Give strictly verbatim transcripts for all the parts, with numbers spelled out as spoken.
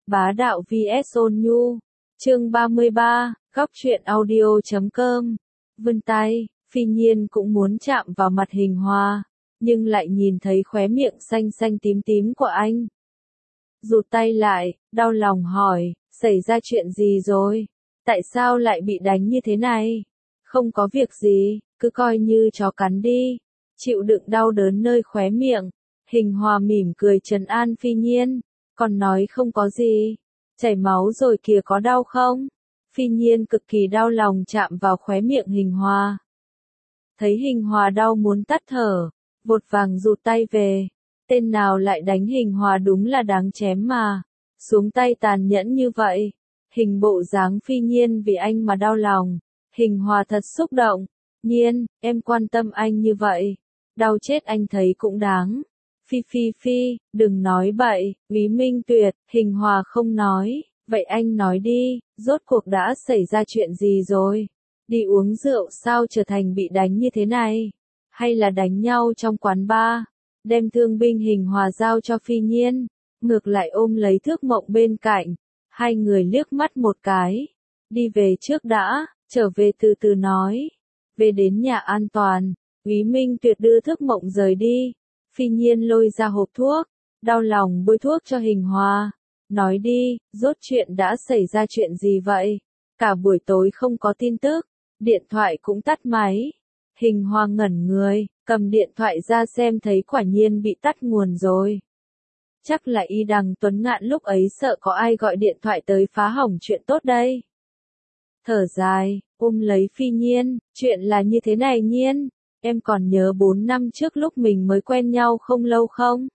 Bá đạo vs ôn nhu. Chương ba mươi ba, góc truyện audio chấm com. Vươn tay, Phi Nhiên cũng muốn chạm vào mặt Hình Hoa, nhưng lại nhìn thấy khóe miệng xanh xanh tím tím của anh. Rụt tay lại, đau lòng hỏi, xảy ra chuyện gì rồi? Tại sao lại bị đánh như thế này? Không có việc gì, cứ coi như chó cắn đi. Chịu đựng đau đớn nơi khóe miệng, Hình Hoa mỉm cười trấn an Phi Nhiên, còn nói không có gì. Chảy máu rồi kìa, có đau không? Phi Nhiên cực kỳ đau lòng chạm vào khóe miệng Hình Hoa. Thấy Hình Hoa đau muốn tắt thở, vội vàng rụt tay về. Tên nào lại đánh Hình Hoa đúng là đáng chém mà. Xuống tay tàn nhẫn như vậy. Hình bộ dáng Phi Nhiên vì anh mà đau lòng. Hình Hoa thật xúc động. Nhiên, em quan tâm anh như vậy. Đau chết anh thấy cũng đáng. Phi Phi Phi, đừng nói bậy, Úy Minh Tuyệt. Hình Hoa không nói. Vậy anh nói đi, rốt cuộc đã xảy ra chuyện gì rồi? Đi uống rượu sao trở thành bị đánh như thế này? Hay là đánh nhau trong quán bar? Đem thương binh Hình Hoa giao cho Phi Nhiên, ngược lại ôm lấy Thước Mộng bên cạnh. Hai người liếc mắt một cái. Đi về trước đã, trở về từ từ nói. Về đến nhà an toàn, Úy Minh Tuyệt đưa Thước Mộng rời đi. Phi Nhiên lôi ra hộp thuốc, đau lòng bôi thuốc cho Hình Hoa. Nói đi, rốt chuyện đã xảy ra chuyện gì vậy? Cả buổi tối không có tin tức, điện thoại cũng tắt máy. Hình Hoa ngẩn người, cầm điện thoại ra xem thấy quả nhiên bị tắt nguồn rồi. Chắc là Y Đằng Tuấn Ngạn lúc ấy sợ có ai gọi điện thoại tới phá hỏng chuyện tốt đây. Thở dài, ôm lấy Phi Nhiên, chuyện là như thế này Nhiên, em còn nhớ bốn năm trước lúc mình mới quen nhau không lâu không?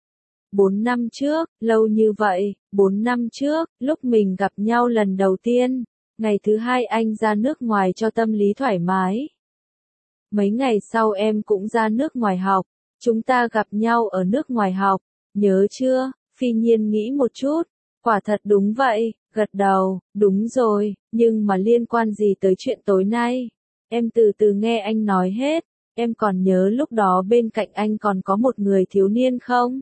Bốn năm trước, lâu như vậy, bốn năm trước, lúc mình gặp nhau lần đầu tiên, ngày thứ hai anh ra nước ngoài cho tâm lý thoải mái. Mấy ngày sau em cũng ra nước ngoài học, chúng ta gặp nhau ở nước ngoài học, nhớ chưa? Phi Nhiên nghĩ một chút, quả thật đúng vậy, gật đầu, đúng rồi, nhưng mà liên quan gì tới chuyện tối nay? Em từ từ nghe anh nói hết, em còn nhớ lúc đó bên cạnh anh còn có một người thiếu niên không?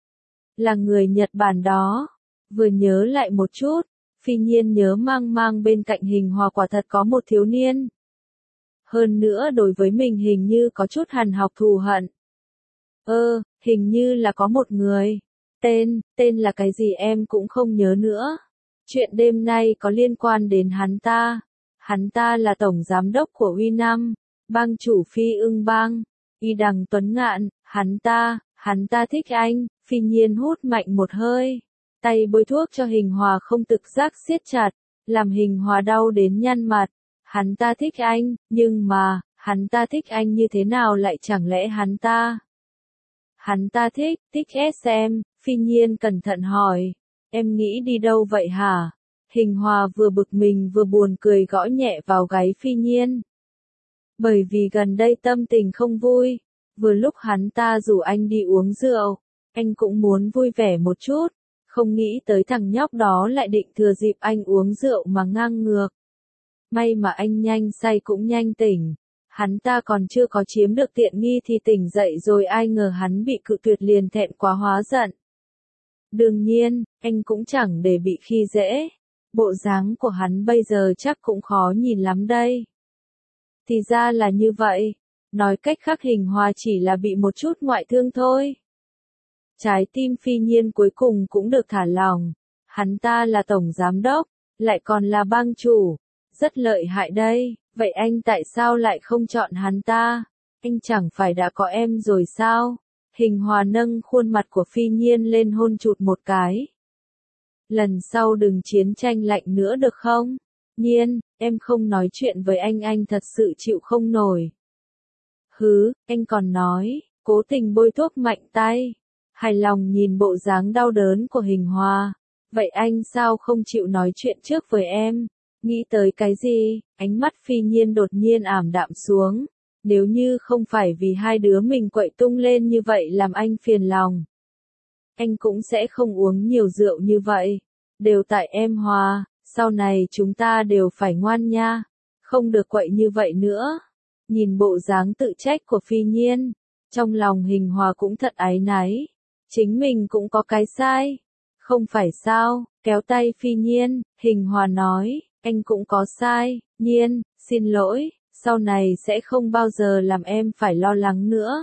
Là người Nhật Bản đó. Vừa nhớ lại một chút, Phi Nhiên nhớ mang mang bên cạnh Hình Hoa quả thật có một thiếu niên. Hơn nữa đối với mình hình như có chút hằn học thù hận. Ơ, hình như là có một người. Tên, tên là cái gì em cũng không nhớ nữa. Chuyện đêm nay có liên quan đến hắn ta. Hắn ta là tổng giám đốc của Uy Nam, bang chủ Phi Ưng Bang, Y Đằng Tuấn Ngạn, hắn ta, hắn ta thích anh. Phi Nhiên hút mạnh một hơi, tay bôi thuốc cho Hình Hoa không tự giác siết chặt, làm Hình Hoa đau đến nhăn mặt. Hắn ta thích anh, nhưng mà, hắn ta thích anh như thế nào lại chẳng lẽ hắn ta? Hắn ta thích, thích em, Phi Nhiên cẩn thận hỏi, em nghĩ đi đâu vậy hả? Hình Hoa vừa bực mình vừa buồn cười gõ nhẹ vào gáy Phi Nhiên. Bởi vì gần đây tâm tình không vui, vừa lúc hắn ta rủ anh đi uống rượu. Anh cũng muốn vui vẻ một chút, không nghĩ tới thằng nhóc đó lại định thừa dịp anh uống rượu mà ngang ngược. May mà anh nhanh say cũng nhanh tỉnh, hắn ta còn chưa có chiếm được tiện nghi thì tỉnh dậy rồi ai ngờ hắn bị cự tuyệt liền thẹn quá hóa giận. Đương nhiên, anh cũng chẳng để bị khi dễ, bộ dáng của hắn bây giờ chắc cũng khó nhìn lắm đây. Thì ra là như vậy, nói cách khác Hình Hoa chỉ là bị một chút ngoại thương thôi. Trái tim Phi Nhiên cuối cùng cũng được thả lỏng, hắn ta là tổng giám đốc, lại còn là bang chủ, rất lợi hại đây, vậy anh tại sao lại không chọn hắn ta? Anh chẳng phải đã có em rồi sao? Hình Hoa nâng khuôn mặt của Phi Nhiên lên hôn chụt một cái. Lần sau đừng chiến tranh lạnh nữa được không? Nhiên, em không nói chuyện với anh anh thật sự chịu không nổi. Hứ, anh còn nói, cố tình bôi thuốc mạnh tay. Hài lòng nhìn bộ dáng đau đớn của Hình Hoa. Vậy anh sao không chịu nói chuyện trước với em? Nghĩ tới cái gì? Ánh mắt Phi Nhiên đột nhiên ảm đạm xuống. Nếu như không phải vì hai đứa mình quậy tung lên như vậy làm anh phiền lòng, anh cũng sẽ không uống nhiều rượu như vậy. Đều tại em Hoa, sau này chúng ta đều phải ngoan nha. Không được quậy như vậy nữa. Nhìn bộ dáng tự trách của Phi Nhiên, trong lòng Hình Hoa cũng thật áy náy. Chính mình cũng có cái sai. Không phải sao, Kéo tay Phi Nhiên, Hình Hòa nói, anh cũng có sai, Nhiên, xin lỗi, sau này sẽ không bao giờ làm em phải lo lắng nữa.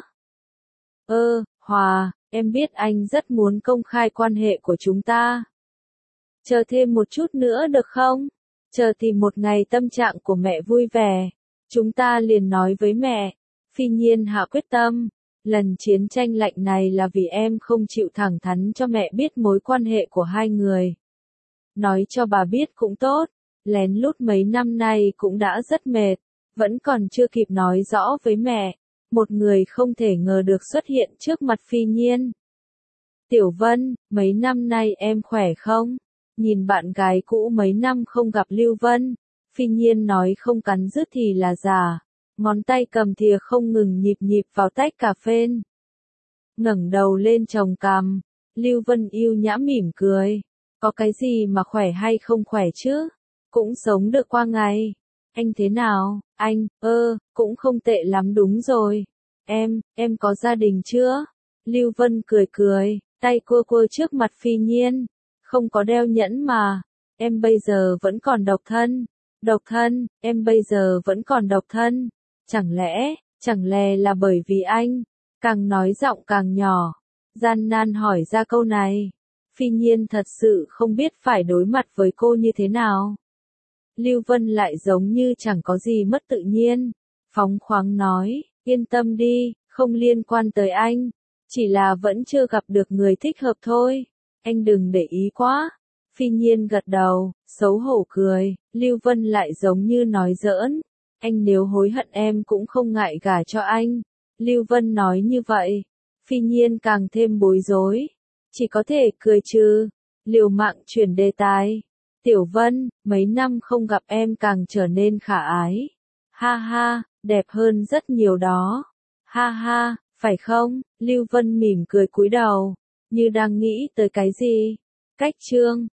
Ơ, Hòa, em biết anh rất muốn công khai quan hệ của chúng ta. Chờ thêm một chút nữa được không? Chờ tìm một ngày tâm trạng của mẹ vui vẻ, chúng ta liền nói với mẹ. Phi Nhiên hạ quyết tâm, lần chiến tranh lạnh này là vì em không chịu thẳng thắn cho mẹ biết mối quan hệ của hai người. Nói cho bà biết cũng tốt, lén lút mấy năm nay cũng đã rất mệt, vẫn còn chưa kịp nói rõ với mẹ. Một người không thể ngờ được xuất hiện trước mặt Phi Nhiên. Tiểu Vân, mấy năm nay em khỏe không? Nhìn bạn gái cũ mấy năm không gặp Lưu Vân, Phi Nhiên nói không cắn rứt thì là giả, ngón tay cầm thìa không ngừng nhịp nhịp vào tách cà phê. Ngẩng đầu lên trồng cằm, Lưu Vân yêu nhã mỉm cười, có cái gì mà khỏe hay không khỏe chứ, cũng sống được qua ngày. Anh thế nào? Anh, ơ, cũng không tệ lắm đúng rồi. Em, em có gia đình chưa? Lưu Vân cười cười, tay cua cua trước mặt Phi Nhiên. Không có đeo nhẫn mà, em bây giờ vẫn còn độc thân. Độc thân, em bây giờ vẫn còn độc thân. Chẳng lẽ, chẳng lẽ là bởi vì anh? Càng nói giọng càng nhỏ, gian nan hỏi ra câu này. Phi Nhiên thật sự không biết phải đối mặt với cô như thế nào. Lưu Vân lại giống như chẳng có gì mất tự nhiên, phóng khoáng nói, yên tâm đi, không liên quan tới anh, chỉ là vẫn chưa gặp được người thích hợp thôi, anh đừng để ý quá. Phi Nhiên gật đầu, xấu hổ cười, Lưu Vân lại giống như nói giỡn, anh nếu hối hận em cũng không ngại gả cho anh. Lưu Vân nói như vậy, Phi Nhiên càng thêm bối rối, chỉ có thể cười trừ, liều mạng chuyển đề tài. Tiểu Vân, mấy năm không gặp em càng trở nên khả ái. Ha ha, đẹp hơn rất nhiều đó. Ha ha, phải không? Lưu Vân mỉm cười cúi đầu, như đang nghĩ tới cái gì. Cách chương